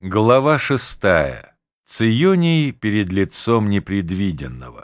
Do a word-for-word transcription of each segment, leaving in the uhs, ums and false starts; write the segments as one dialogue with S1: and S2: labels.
S1: Глава шестая. Ционий перед лицом непредвиденного.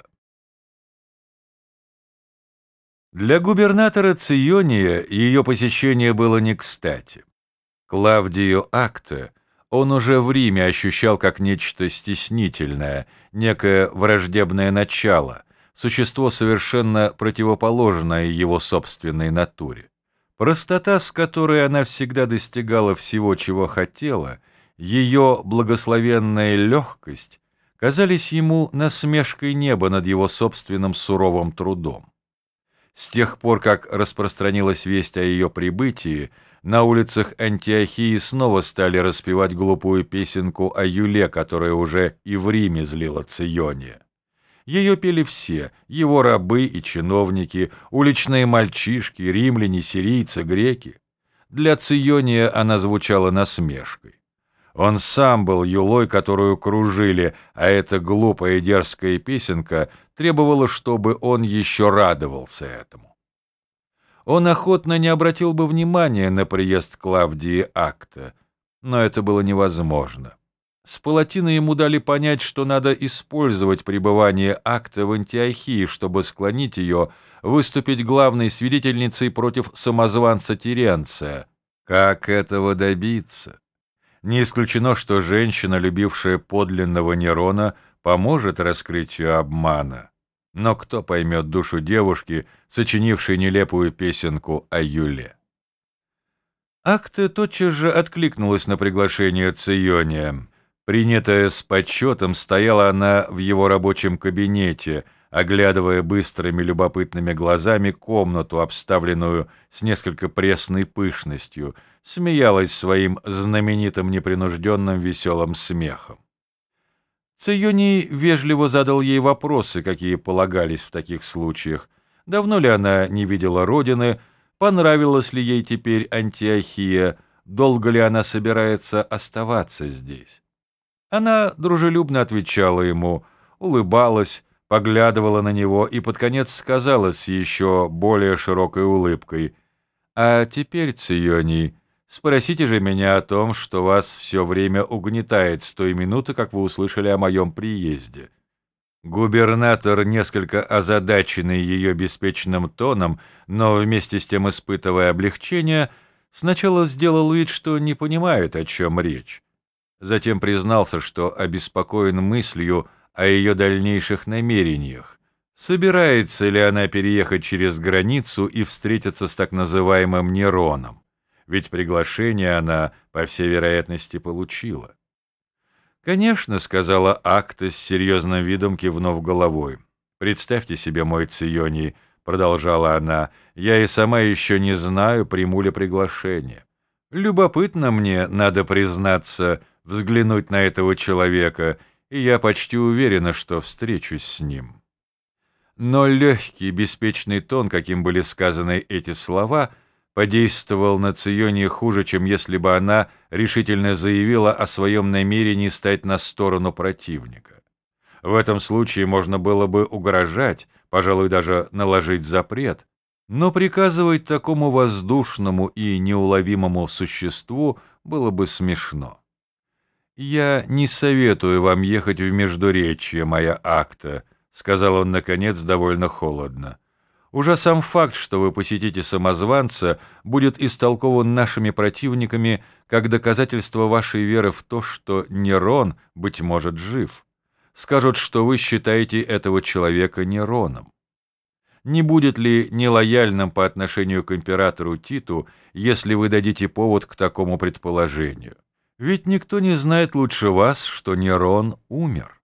S1: Для губернатора Циония ее посещение было не кстати. Клавдию Акта он уже в Риме ощущал как нечто стеснительное, некое враждебное начало, существо совершенно противоположное его собственной натуре. Простота, с которой она всегда достигала всего, чего хотела, ее благословенная легкость казались ему насмешкой неба над его собственным суровым трудом. С тех пор, как распространилась весть о ее прибытии, на улицах Антиохии снова стали распевать глупую песенку о Юле, которая уже и в Риме злила Циония. Ее пели все — его рабы и чиновники, уличные мальчишки, римляне, сирийцы, греки. Для Циония она звучала насмешкой. Он сам был юлой, которую кружили, а эта глупая и дерзкая песенка требовала, чтобы он еще радовался этому. Он охотно не обратил бы внимания на приезд Клавдии Акта, но это было невозможно. С Палатина ему дали понять, что надо использовать пребывание Акта в Антиохии, чтобы склонить ее выступить главной свидетельницей против самозванца Теренция. Как этого добиться? Не исключено, что женщина, любившая подлинного Нерона, поможет раскрытию обмана. Но кто поймет душу девушки, сочинившей нелепую песенку о Юле? Акта тотчас же откликнулась на приглашение Циония. Принятая с почетом, стояла она в его рабочем кабинете, оглядывая быстрыми любопытными глазами комнату, обставленную с несколько пресной пышностью, смеялась своим знаменитым непринужденным веселым смехом. Ционий вежливо задал ей вопросы, какие полагались в таких случаях. Давно ли она не видела родины, понравилась ли ей теперь Антиохия, долго ли она собирается оставаться здесь. Она дружелюбно отвечала ему, улыбалась, поглядывала на него и под конец сказала с еще более широкой улыбкой: «А теперь, Ционий, спросите же меня о том, что вас все время угнетает с той минуты, как вы услышали о моем приезде». Губернатор, несколько озадаченный ее беспечным тоном, но вместе с тем испытывая облегчение, сначала сделал вид, что не понимает, о чем речь. Затем признался, что обеспокоен мыслью о ее дальнейших намерениях. Собирается ли она переехать через границу и встретиться с так называемым Нероном? Ведь приглашение она, по всей вероятности, получила. «Конечно», — сказала Акта с серьезным видом, кивнув головой. «Представьте себе, мой Ционий», — продолжала она, — «я и сама еще не знаю, приму ли приглашение. Любопытно мне, надо признаться, взглянуть на этого человека, и я почти уверена, что встречусь с ним». Но легкий, беспечный тон, каким были сказаны эти слова, подействовал на Циония хуже, чем если бы она решительно заявила о своем намерении стать на сторону противника. В этом случае можно было бы угрожать, пожалуй, даже наложить запрет, но приказывать такому воздушному и неуловимому существу было бы смешно. «Я не советую вам ехать в Междуречье, моя Акта», — сказал он, наконец, довольно холодно. «Уже сам факт, что вы посетите самозванца, будет истолкован нашими противниками как доказательство вашей веры в то, что Нерон, быть может, жив. Скажут, что вы считаете этого человека Нероном. Не будет ли нелояльным по отношению к императору Титу, если вы дадите повод к такому предположению? Ведь никто не знает лучше вас, что Нерон умер».